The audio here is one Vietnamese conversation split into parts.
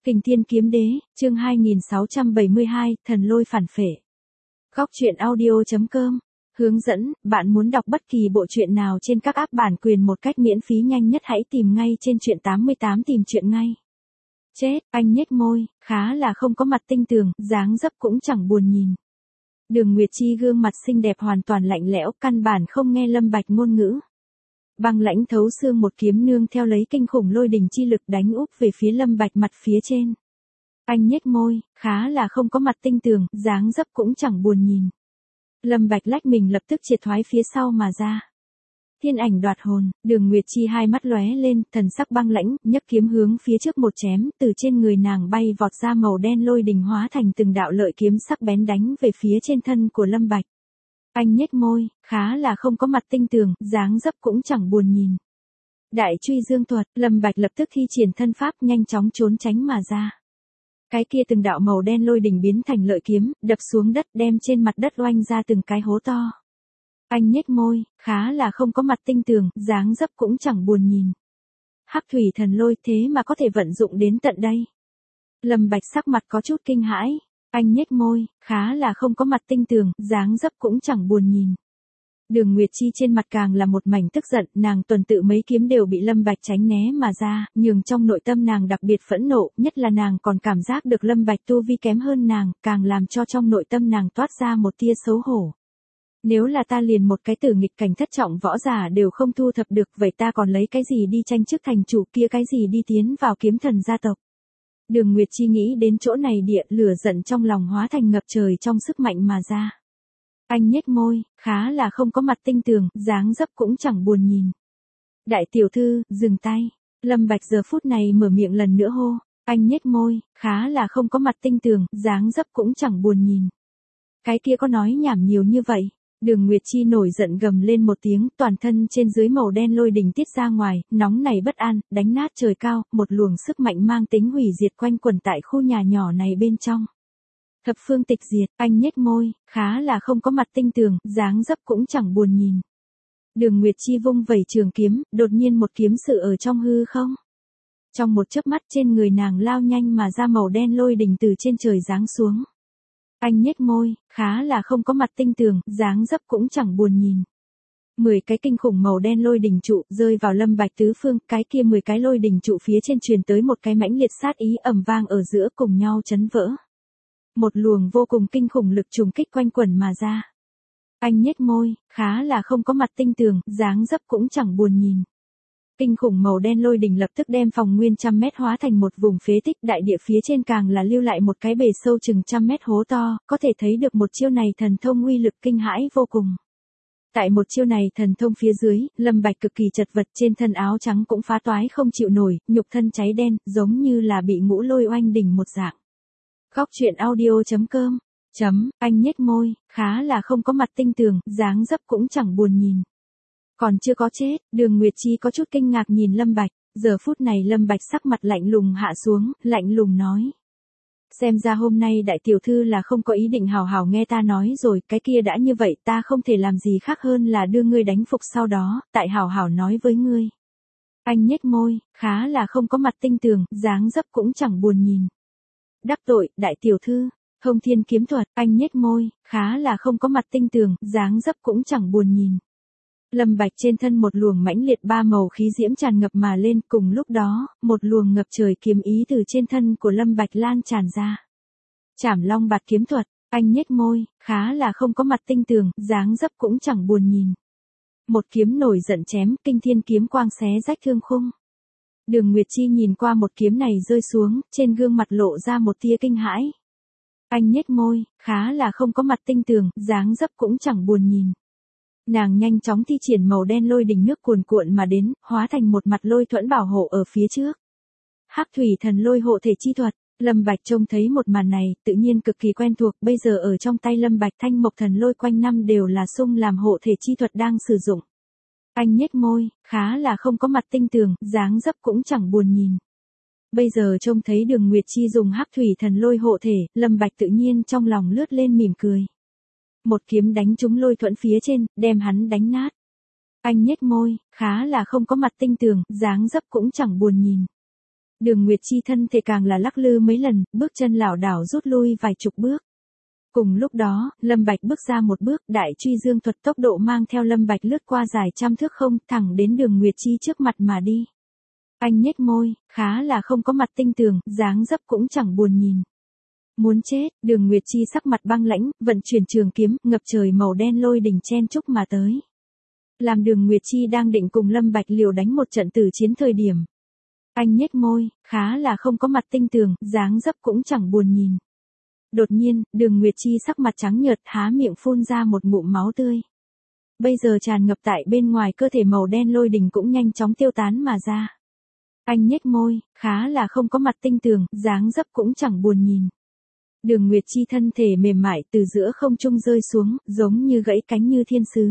Kình Thiên Kiếm Đế, chương 2672, Thần Lôi Phản Phệ. Góc truyện audio.com. Hướng dẫn, bạn muốn đọc bất kỳ bộ truyện nào trên các app bản quyền một cách miễn phí nhanh nhất hãy tìm ngay trên truyện 88 tìm truyện ngay. Chết, anh nhếch môi, khá là không có mặt tinh tường, dáng dấp cũng chẳng buồn nhìn. Đường Nguyệt Chi gương mặt xinh đẹp hoàn toàn lạnh lẽo, căn bản không nghe Lâm Bạch ngôn ngữ. Băng lãnh thấu xương một kiếm nương theo lấy kinh khủng lôi đình chi lực đánh úp về phía Lâm Bạch mặt phía trên. Anh nhếch môi, khá là không có mặt tinh tường, dáng dấp cũng chẳng buồn nhìn. Lâm Bạch lách mình lập tức triệt thoái phía sau mà ra. Thiên ảnh đoạt hồn, Đường Nguyệt Chi hai mắt lóe lên, thần sắc băng lãnh, nhấc kiếm hướng phía trước một chém, từ trên người nàng bay vọt ra màu đen lôi đình hóa thành từng đạo lợi kiếm sắc bén đánh về phía trên thân của Lâm Bạch. Anh nhếch môi, khá là không có mặt tinh tường, dáng dấp cũng chẳng buồn nhìn. Đại truy dương thuật, Lâm Bạch lập tức thi triển thân pháp nhanh chóng trốn tránh mà ra. Cái kia từng đạo màu đen lôi đình biến thành lợi kiếm, đập xuống đất đem trên mặt đất oanh ra từng cái hố to. Anh nhếch môi, khá là không có mặt tinh tường, dáng dấp cũng chẳng buồn nhìn. Hắc thủy thần lôi thế mà có thể vận dụng đến tận đây. Lâm Bạch sắc mặt có chút kinh hãi. Anh nhếch môi, khá là không có mặt tinh tường, dáng dấp cũng chẳng buồn nhìn. Đường Nguyệt Chi trên mặt càng là một mảnh tức giận, nàng tuần tự mấy kiếm đều bị Lâm Bạch tránh né mà ra, nhường trong nội tâm nàng đặc biệt phẫn nộ, nhất là nàng còn cảm giác được Lâm Bạch tu vi kém hơn nàng, càng làm cho trong nội tâm nàng toát ra một tia xấu hổ. Nếu là ta liền một cái tử nghịch cảnh thất trọng võ giả đều không thu thập được, vậy ta còn lấy cái gì đi tranh chức thành chủ kia, cái gì đi tiến vào kiếm thần gia tộc. Đường Nguyệt Chi nghĩ đến chỗ này, địa lửa giận trong lòng hóa thành ngập trời trong sức mạnh mà ra. Anh nhếch môi, khá là không có mặt tinh tường, dáng dấp cũng chẳng buồn nhìn. Đại tiểu thư, dừng tay. Lâm Bạch giờ phút này mở miệng lần nữa hô. Anh nhếch môi, khá là không có mặt tinh tường, dáng dấp cũng chẳng buồn nhìn. Cái kia có nói nhảm nhiều như vậy. Đường Nguyệt Chi nổi giận gầm lên một tiếng, toàn thân trên dưới màu đen lôi đình tiết ra ngoài, nóng nảy bất an, đánh nát trời cao, một luồng sức mạnh mang tính hủy diệt quanh quẩn tại khu nhà nhỏ này bên trong. Thập phương tịch diệt, anh nhếch môi, khá là không có mặt tinh tường, dáng dấp cũng chẳng buồn nhìn. Đường Nguyệt Chi vung vẩy trường kiếm, đột nhiên một kiếm sự ở trong hư không. Trong một chớp mắt trên người nàng lao nhanh mà ra màu đen lôi đình từ trên trời giáng xuống. Anh nhếch môi, khá là không có mặt tinh tường, dáng dấp cũng chẳng buồn nhìn. 10 cái kinh khủng màu đen lôi đình trụ rơi vào Lâm Bạch tứ phương, cái kia 10 cái lôi đình trụ phía trên truyền tới một cái mãnh liệt sát ý ầm vang ở giữa cùng nhau chấn vỡ. Một luồng vô cùng kinh khủng lực trùng kích quanh quẩn mà ra. Anh nhếch môi, khá là không có mặt tinh tường, dáng dấp cũng chẳng buồn nhìn. Kinh khủng màu đen lôi đình lập tức đem phòng nguyên trăm mét hóa thành một vùng phế tích, đại địa phía trên càng là lưu lại một cái bể sâu chừng trăm mét hố to, có thể thấy được một chiêu này thần thông uy lực kinh hãi vô cùng. Tại một chiêu này thần thông phía dưới, Lâm Bạch cực kỳ chật vật, trên thân áo trắng cũng phá toái không chịu nổi, nhục thân cháy đen, giống như là bị ngũ lôi oanh đỉnh một dạng. Góc truyện audio.com. Anh nhếch môi, khá là không có mặt tinh tường, dáng dấp cũng chẳng buồn nhìn. Còn chưa có chết, Đường Nguyệt Chi có chút kinh ngạc nhìn Lâm Bạch, giờ phút này Lâm Bạch sắc mặt lạnh lùng hạ xuống, lạnh lùng nói. Xem ra hôm nay đại tiểu thư là không có ý định hào hào nghe ta nói rồi, cái kia đã như vậy ta không thể làm gì khác hơn là đưa ngươi đánh phục sau đó, tại hào hào nói với ngươi. Anh nhếch môi, khá là không có mặt tinh tường, dáng dấp cũng chẳng buồn nhìn. Đắc tội, đại tiểu thư, Thông Thiên kiếm thuật, anh nhếch môi, khá là không có mặt tinh tường, dáng dấp cũng chẳng buồn nhìn. Lâm Bạch trên thân một luồng mãnh liệt ba màu khí diễm tràn ngập mà lên, cùng lúc đó, một luồng ngập trời kiếm ý từ trên thân của Lâm Bạch lan tràn ra. Trảm Long Bạt kiếm thuật, anh nhếch môi, khá là không có mặt tinh tường, dáng dấp cũng chẳng buồn nhìn. Một kiếm nổi giận chém, kinh thiên kiếm quang xé rách thương khung. Đường Nguyệt Chi nhìn qua một kiếm này rơi xuống, trên gương mặt lộ ra một tia kinh hãi. Anh nhếch môi, khá là không có mặt tinh tường, dáng dấp cũng chẳng buồn nhìn. Nàng nhanh chóng thi triển màu đen lôi đình nước cuồn cuộn mà đến, hóa thành một mặt lôi thuẫn bảo hộ ở phía trước. Hắc thủy thần lôi hộ thể chi thuật, Lâm Bạch trông thấy một màn này, tự nhiên cực kỳ quen thuộc, bây giờ ở trong tay Lâm Bạch thanh mộc thần lôi quanh năm đều là xung làm hộ thể chi thuật đang sử dụng. Anh nhếch môi, khá là không có mặt tinh tường, dáng dấp cũng chẳng buồn nhìn. Bây giờ trông thấy Đường Nguyệt Chi dùng hắc thủy thần lôi hộ thể, Lâm Bạch tự nhiên trong lòng lướt lên mỉm cười. Một kiếm đánh trúng lôi thuẫn phía trên, đem hắn đánh nát. Anh nhếch môi, khá là không có mặt tinh tường, dáng dấp cũng chẳng buồn nhìn. Đường Nguyệt Chi thân thể càng là lắc lư mấy lần, bước chân lảo đảo rút lui vài chục bước. Cùng lúc đó, Lâm Bạch bước ra một bước, đại truy dương thuật tốc độ mang theo Lâm Bạch lướt qua dài trăm thước không, thẳng đến Đường Nguyệt Chi trước mặt mà đi. Anh nhếch môi, khá là không có mặt tinh tường, dáng dấp cũng chẳng buồn nhìn. Muốn chết, Đường Nguyệt Chi sắc mặt băng lãnh, vận chuyển trường kiếm, ngập trời màu đen lôi đình chen chúc mà tới. Làm Đường Nguyệt Chi đang định cùng Lâm Bạch liều đánh một trận tử chiến thời điểm. Anh nhếch môi, khá là không có mặt tinh tường, dáng dấp cũng chẳng buồn nhìn. Đột nhiên, Đường Nguyệt Chi sắc mặt trắng nhợt, há miệng phun ra một ngụm máu tươi. Bây giờ tràn ngập tại bên ngoài cơ thể màu đen lôi đình cũng nhanh chóng tiêu tán mà ra. Anh nhếch môi, khá là không có mặt tinh tường, dáng dấp cũng chẳng buồn nhìn. Đường Nguyệt Chi thân thể mềm mại từ giữa không trung rơi xuống, giống như gãy cánh như thiên sứ.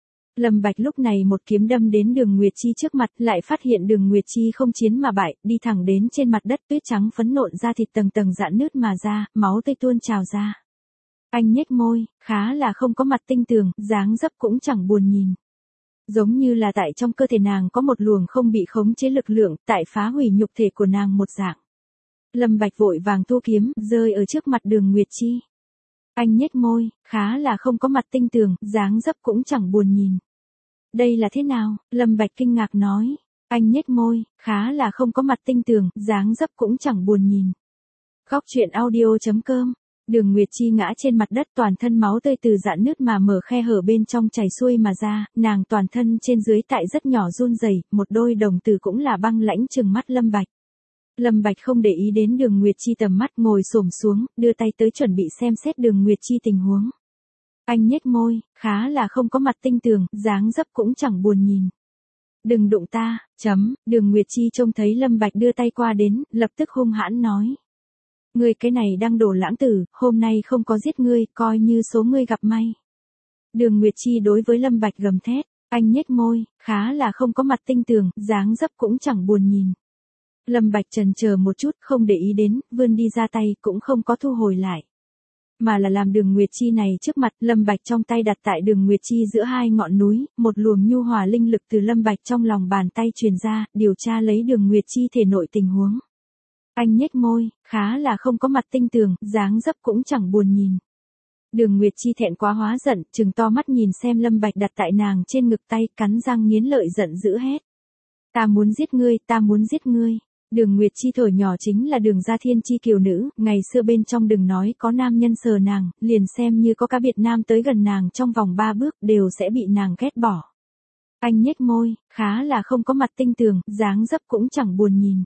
Lâm Bạch lúc này một kiếm đâm đến Đường Nguyệt Chi trước mặt, lại phát hiện Đường Nguyệt Chi không chiến mà bại, đi thẳng đến trên mặt đất, tuyết trắng phấn nộn ra thịt tầng tầng rạn nứt mà ra, máu tươi tuôn trào ra. Anh nhếch môi, khá là không có mặt tinh tường, dáng dấp cũng chẳng buồn nhìn. Giống như là tại trong cơ thể nàng có một luồng không bị khống chế lực lượng, tại phá hủy nhục thể của nàng một dạng. Lâm Bạch vội vàng thu kiếm, rơi ở trước mặt Đường Nguyệt Chi. Anh nhếch môi, khá là không có mặt tinh tường, dáng dấp cũng chẳng buồn nhìn. Đây là thế nào? Lâm Bạch kinh ngạc nói. Anh nhếch môi, khá là không có mặt tinh tường, dáng dấp cũng chẳng buồn nhìn. Góc truyện audio.com. Đường Nguyệt Chi ngã trên mặt đất, toàn thân máu tươi từ rạn nứt mà mở khe hở bên trong chảy xuôi mà ra, nàng toàn thân trên dưới tại rất nhỏ run rẩy, một đôi đồng tử cũng là băng lãnh trừng mắt Lâm Bạch. Lâm Bạch không để ý đến Đường Nguyệt Chi tầm mắt, ngồi xổm xuống, đưa tay tới chuẩn bị xem xét Đường Nguyệt Chi tình huống. Anh nhếch môi, khá là không có mặt tinh tường, dáng dấp cũng chẳng buồn nhìn. Đừng đụng ta, Đường Nguyệt Chi trông thấy Lâm Bạch đưa tay qua đến, lập tức hung hãn nói. Ngươi cái này đang đổ lãng tử, hôm nay không có giết ngươi, coi như số ngươi gặp may. Đường Nguyệt Chi đối với Lâm Bạch gầm thét, anh nhếch môi, khá là không có mặt tinh tường, dáng dấp cũng chẳng buồn nhìn. Lâm Bạch chần chờ một chút, không để ý đến, vươn đi ra tay, cũng không có thu hồi lại. Mà là làm Đường Nguyệt Chi này trước mặt, Lâm Bạch trong tay đặt tại Đường Nguyệt Chi giữa hai ngọn núi, một luồng nhu hòa linh lực từ Lâm Bạch trong lòng bàn tay truyền ra, điều tra lấy Đường Nguyệt Chi thể nội tình huống. Anh nhếch môi, khá là không có mặt tinh tường, dáng dấp cũng chẳng buồn nhìn. Đường Nguyệt Chi thẹn quá hóa giận, trừng to mắt nhìn xem Lâm Bạch đặt tại nàng trên ngực tay, cắn răng nghiến lợi giận dữ hét. Ta muốn giết ngươi, ta muốn giết ngươi. Đường Nguyệt Chi thổi nhỏ chính là Đường gia thiên chi kiều nữ, ngày xưa bên trong đừng nói có nam nhân sờ nàng, liền xem như có cá biệt nam tới gần nàng trong vòng 3 bước đều sẽ bị nàng ghét bỏ. Anh nhếch môi, khá là không có mặt tinh tường, dáng dấp cũng chẳng buồn nhìn.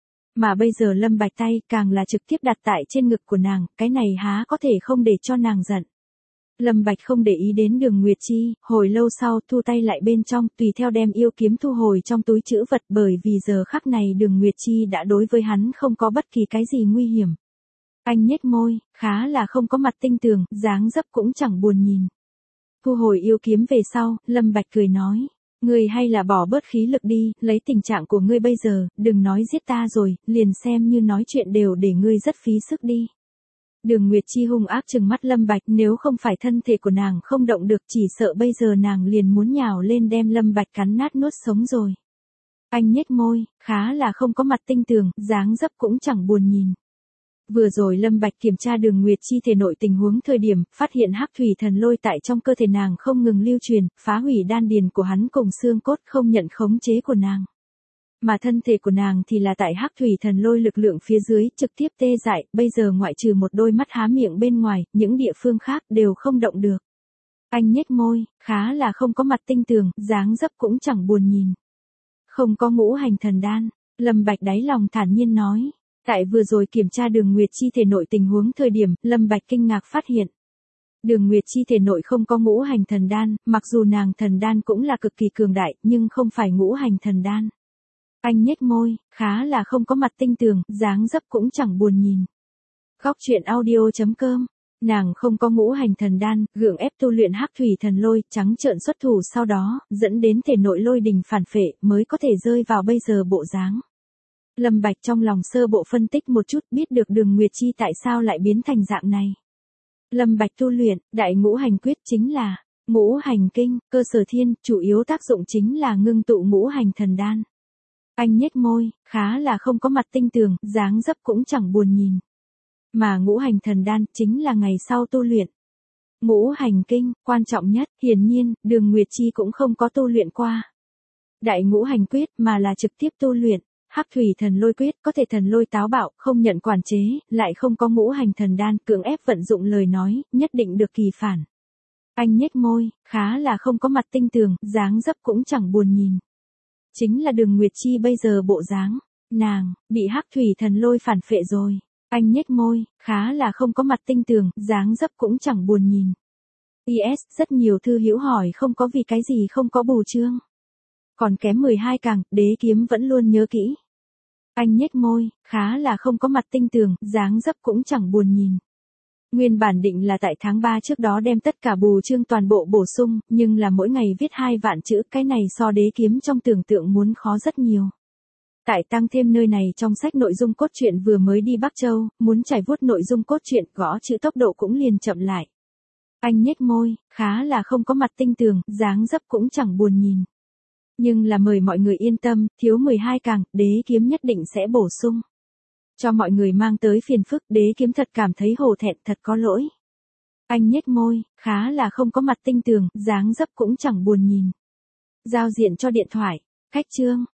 Mà bây giờ Lâm Bạch tay càng là trực tiếp đặt tại trên ngực của nàng, cái này há có thể không để cho nàng giận. Lâm Bạch không để ý đến Đường Nguyệt Chi, hồi lâu sau thu tay lại bên trong, tùy theo đem yêu kiếm thu hồi trong túi trữ vật, bởi vì giờ khắc này Đường Nguyệt Chi đã đối với hắn không có bất kỳ cái gì nguy hiểm. Anh nhếch môi, khá là không có mặt tinh tường, dáng dấp cũng chẳng buồn nhìn. Thu hồi yêu kiếm về sau, Lâm Bạch cười nói. Ngươi hay là bỏ bớt khí lực đi, lấy tình trạng của ngươi bây giờ, đừng nói giết ta rồi, liền xem như nói chuyện đều để ngươi rất phí sức đi. Đường Nguyệt Chi hung ác trừng mắt Lâm Bạch, nếu không phải thân thể của nàng không động được, chỉ sợ bây giờ nàng liền muốn nhào lên đem Lâm Bạch cắn nát nuốt sống rồi. Anh nhếch môi, khá là không có mặt tinh tường, dáng dấp cũng chẳng buồn nhìn. Vừa rồi Lâm Bạch kiểm tra Đường Nguyệt Chi thể nội tình huống thời điểm, phát hiện hắc thủy thần lôi tại trong cơ thể nàng không ngừng lưu truyền, phá hủy đan điền của hắn cùng xương cốt, không nhận khống chế của nàng. Mà thân thể của nàng thì là tại hắc thủy thần lôi lực lượng phía dưới, trực tiếp tê dại, bây giờ ngoại trừ một đôi mắt há miệng bên ngoài, những địa phương khác đều không động được. Anh nhếch môi, khá là không có mặt tinh tường, dáng dấp cũng chẳng buồn nhìn. Không có ngũ hành thần đan, Lâm Bạch đáy lòng thản nhiên nói. Tại vừa rồi kiểm tra Đường Nguyệt Chi thể nội tình huống thời điểm, Lâm Bạch kinh ngạc phát hiện. Đường Nguyệt Chi thể nội không có ngũ hành thần đan, mặc dù nàng thần đan cũng là cực kỳ cường đại, nhưng không phải ngũ hành thần đan. Anh nhếch môi, khá là không có mặt tinh tường, dáng dấp cũng chẳng buồn nhìn. Góc truyện audio.com. Nàng không có ngũ hành thần đan, gượng ép tu luyện hắc thủy thần lôi, trắng trợn xuất thủ sau đó, dẫn đến thể nội lôi đình phản phệ, mới có thể rơi vào bây giờ bộ dáng. Lâm Bạch trong lòng sơ bộ phân tích một chút, biết được Đường Nguyệt Chi tại sao lại biến thành dạng này. Lâm Bạch tu luyện, đại ngũ hành quyết chính là ngũ hành kinh, cơ sở thiên, chủ yếu tác dụng chính là ngưng tụ ngũ hành thần đan. Anh nhếch môi, khá là không có mặt tinh tường, dáng dấp cũng chẳng buồn nhìn. Mà ngũ hành thần đan chính là ngày sau tu luyện. Ngũ hành kinh, quan trọng nhất, hiển nhiên, Đường Nguyệt Chi cũng không có tu luyện qua. Đại ngũ hành quyết mà là trực tiếp tu luyện. Hắc thủy thần lôi quyết có thể thần lôi táo bạo, không nhận quản chế, lại không có ngũ hành thần đan, cưỡng ép vận dụng lời nói, nhất định được kỳ phản. Anh nhếch môi, khá là không có mặt tinh tường, dáng dấp cũng chẳng buồn nhìn. Chính là Đường Nguyệt Chi bây giờ bộ dáng, nàng, bị hắc thủy thần lôi phản phệ rồi. Anh nhếch môi, khá là không có mặt tinh tường, dáng dấp cũng chẳng buồn nhìn. PS, rất nhiều thư hữu hỏi không có vì cái gì không có bù chương. Còn kém 12 càng, đế kiếm vẫn luôn nhớ kỹ. Anh nhếch môi, khá là không có mặt tinh tường, dáng dấp cũng chẳng buồn nhìn. Nguyên bản định là tại tháng 3 trước đó đem tất cả bù chương toàn bộ bổ sung, nhưng là mỗi ngày viết 2 vạn chữ, cái này so đế kiếm trong tưởng tượng muốn khó rất nhiều. Tại tăng thêm nơi này trong sách nội dung cốt truyện vừa mới đi Bắc Châu, muốn trải vuốt nội dung cốt truyện, gõ chữ tốc độ cũng liền chậm lại. Anh nhếch môi, khá là không có mặt tinh tường, dáng dấp cũng chẳng buồn nhìn. Nhưng là mời mọi người yên tâm, thiếu 12 càng, đế kiếm nhất định sẽ bổ sung. Cho mọi người mang tới phiền phức, đế kiếm thật cảm thấy hổ thẹn, thật có lỗi. Anh nhếch môi, khá là không có mặt tinh tường, dáng dấp cũng chẳng buồn nhìn. Giao diện cho điện thoại, cách chương.